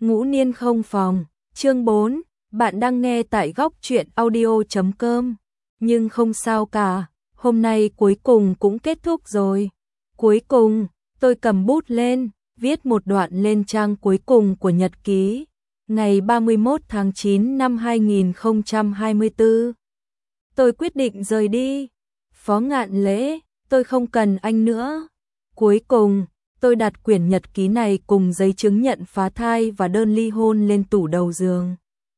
Ngũ Niên không phòng, chương 4, bạn đang nghe tại góc truyện audio.com. Nhưng không sao cả, hôm nay cuối cùng cũng kết thúc rồi. Cuối cùng, tôi cầm bút lên, viết một đoạn lên trang cuối cùng của nhật ký, ngày 31 tháng 9 năm 2024. Tôi quyết định rời đi. Phó Ngạn Lễ, tôi không cần anh nữa. Cuối cùng, tôi đặt quyển nhật ký này cùng giấy chứng nhận phá thai và đơn ly hôn lên tủ đầu giường.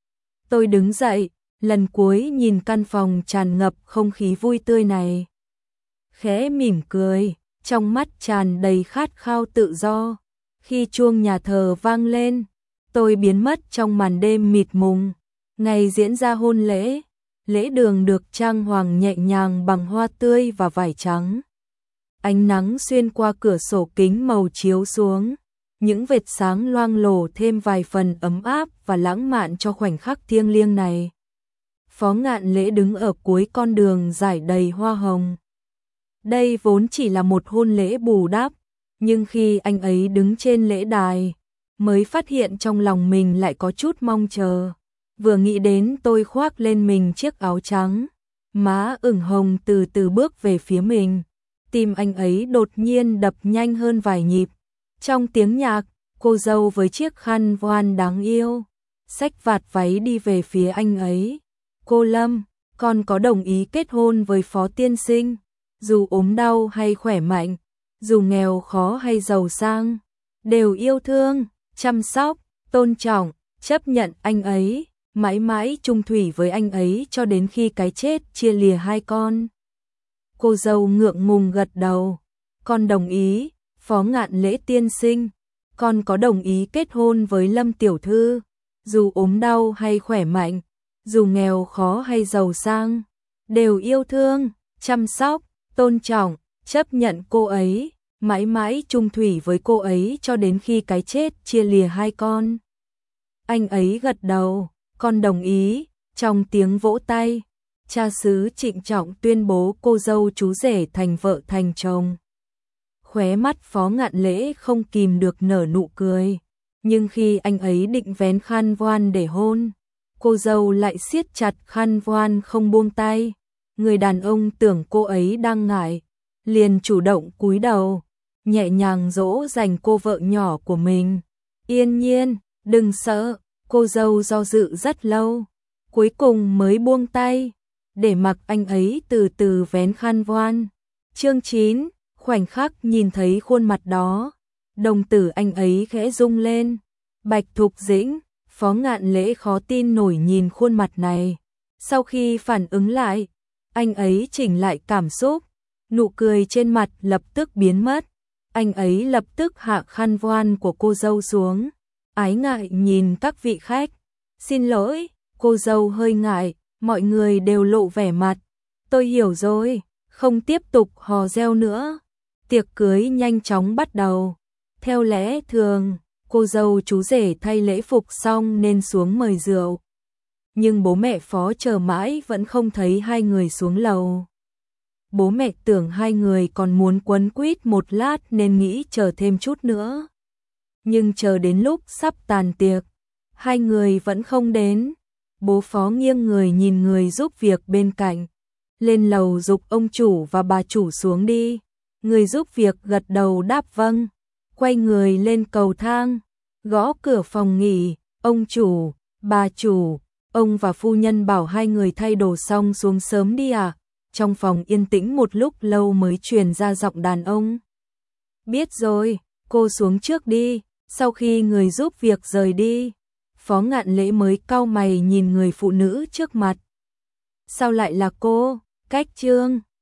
Tôi đứng dậy, lần cuối nhìn căn phòng tràn ngập không khí vui tươi này. Khẽ mỉm cười, trong mắt tràn đầy khát khao tự do. Khi chuông nhà thờ vang lên, tôi biến mất trong màn đêm mịt mùng. Ngày diễn ra hôn lễ, lễ đường được trang hoàng nhẹ nhàng bằng hoa tươi và vải trắng. Ánh nắng xuyên qua cửa sổ kính màu chiếu xuống, những vệt sáng loang lổ thêm vài phần ấm áp và lãng mạn cho khoảnh khắc thiêng liêng này. Phó Ngạn Lễ đứng ở cuối con đường rải đầy hoa hồng. Đây vốn chỉ là một hôn lễ bù đắp, nhưng khi anh ấy đứng trên lễ đài, mới phát hiện trong lòng mình lại có chút mong chờ. Vừa nghĩ đến tôi khoác lên mình chiếc áo trắng, má ửng hồng từ từ bước về phía mình. Tim anh ấy đột nhiên đập nhanh hơn vài nhịp. Trong tiếng nhạc, cô dâu với chiếc khăn voan đáng yêu, xách vạt váy đi về phía anh ấy. Cô Lâm, con có đồng ý kết hôn với Phó tiên sinh, dù ốm đau hay khỏe mạnh, dù nghèo khó hay giàu sang, đều yêu thương, chăm sóc, tôn trọng, chấp nhận anh ấy, mãi mãi chung thủy với anh ấy cho đến khi cái chết chia lìa hai con. Cô dâu ngượng ngùng gật đầu, con đồng ý. Phó Ngạn Lễ tiên sinh, con có đồng ý kết hôn với Lâm tiểu thư, dù ốm đau hay khỏe mạnh, dù nghèo khó hay giàu sang, đều yêu thương, chăm sóc, tôn trọng, chấp nhận cô ấy, mãi mãi chung thủy với cô ấy cho đến khi cái chết chia lìa hai con. Anh ấy gật đầu, con đồng ý. Trong tiếng vỗ tay, cha xứ trịnh trọng tuyên bố cô dâu chú rể thành vợ thành chồng. Khóe mắt Phó Ngạn Lễ không kìm được nở nụ cười, nhưng khi anh ấy định vén khăn voan để hôn, cô dâu lại siết chặt khăn voan không buông tay. Người đàn ông tưởng cô ấy đang ngại, liền chủ động cúi đầu, nhẹ nhàng dỗ dành cô vợ nhỏ của mình. Yên nhiên, đừng sợ. Cô dâu do dự rất lâu, cuối cùng mới buông tay, để mặc anh ấy từ từ vén khăn voan. Chương 9, khoảnh khắc nhìn thấy khuôn mặt đó, đồng tử anh ấy khẽ rung lên. Bạch Thục Dĩnh, Phó Ngạn Lễ khó tin nổi nhìn khuôn mặt này. Sau khi phản ứng lại, anh ấy chỉnh lại cảm xúc, nụ cười trên mặt lập tức biến mất. Anh ấy lập tức hạ khăn voan của cô dâu xuống, ái ngại nhìn các vị khách. Xin lỗi, cô dâu hơi ngại, mọi người đều lộ vẻ mặt. Tôi hiểu rồi, không tiếp tục hò reo nữa. Tiệc cưới nhanh chóng bắt đầu. Theo lẽ thường, cô dâu chú rể thay lễ phục xong nên xuống mời rượu. Nhưng bố mẹ Phó chờ mãi vẫn không thấy hai người xuống lầu. Bố mẹ tưởng hai người còn muốn quấn quýt một lát nên nghĩ chờ thêm chút nữa. Nhưng chờ đến lúc sắp tàn tiệc, hai người vẫn không đến. Bố Phó nghiêng người nhìn người giúp việc bên cạnh, lên lầu giục ông chủ và bà chủ xuống đi. Người giúp việc gật đầu đáp vâng, quay người lên cầu thang, gõ cửa phòng nghỉ. Ông chủ, bà chủ, ông và phu nhân bảo hai người thay đồ xong xuống sớm đi à? Trong phòng yên tĩnh một lúc lâu mới truyền ra giọng đàn ông. Biết rồi, cô xuống trước đi. Sau khi người giúp việc rời đi, Phó Ngạn Lễ mới cau mày nhìn người phụ nữ trước mặt. Sao lại là cô? Cách Trương,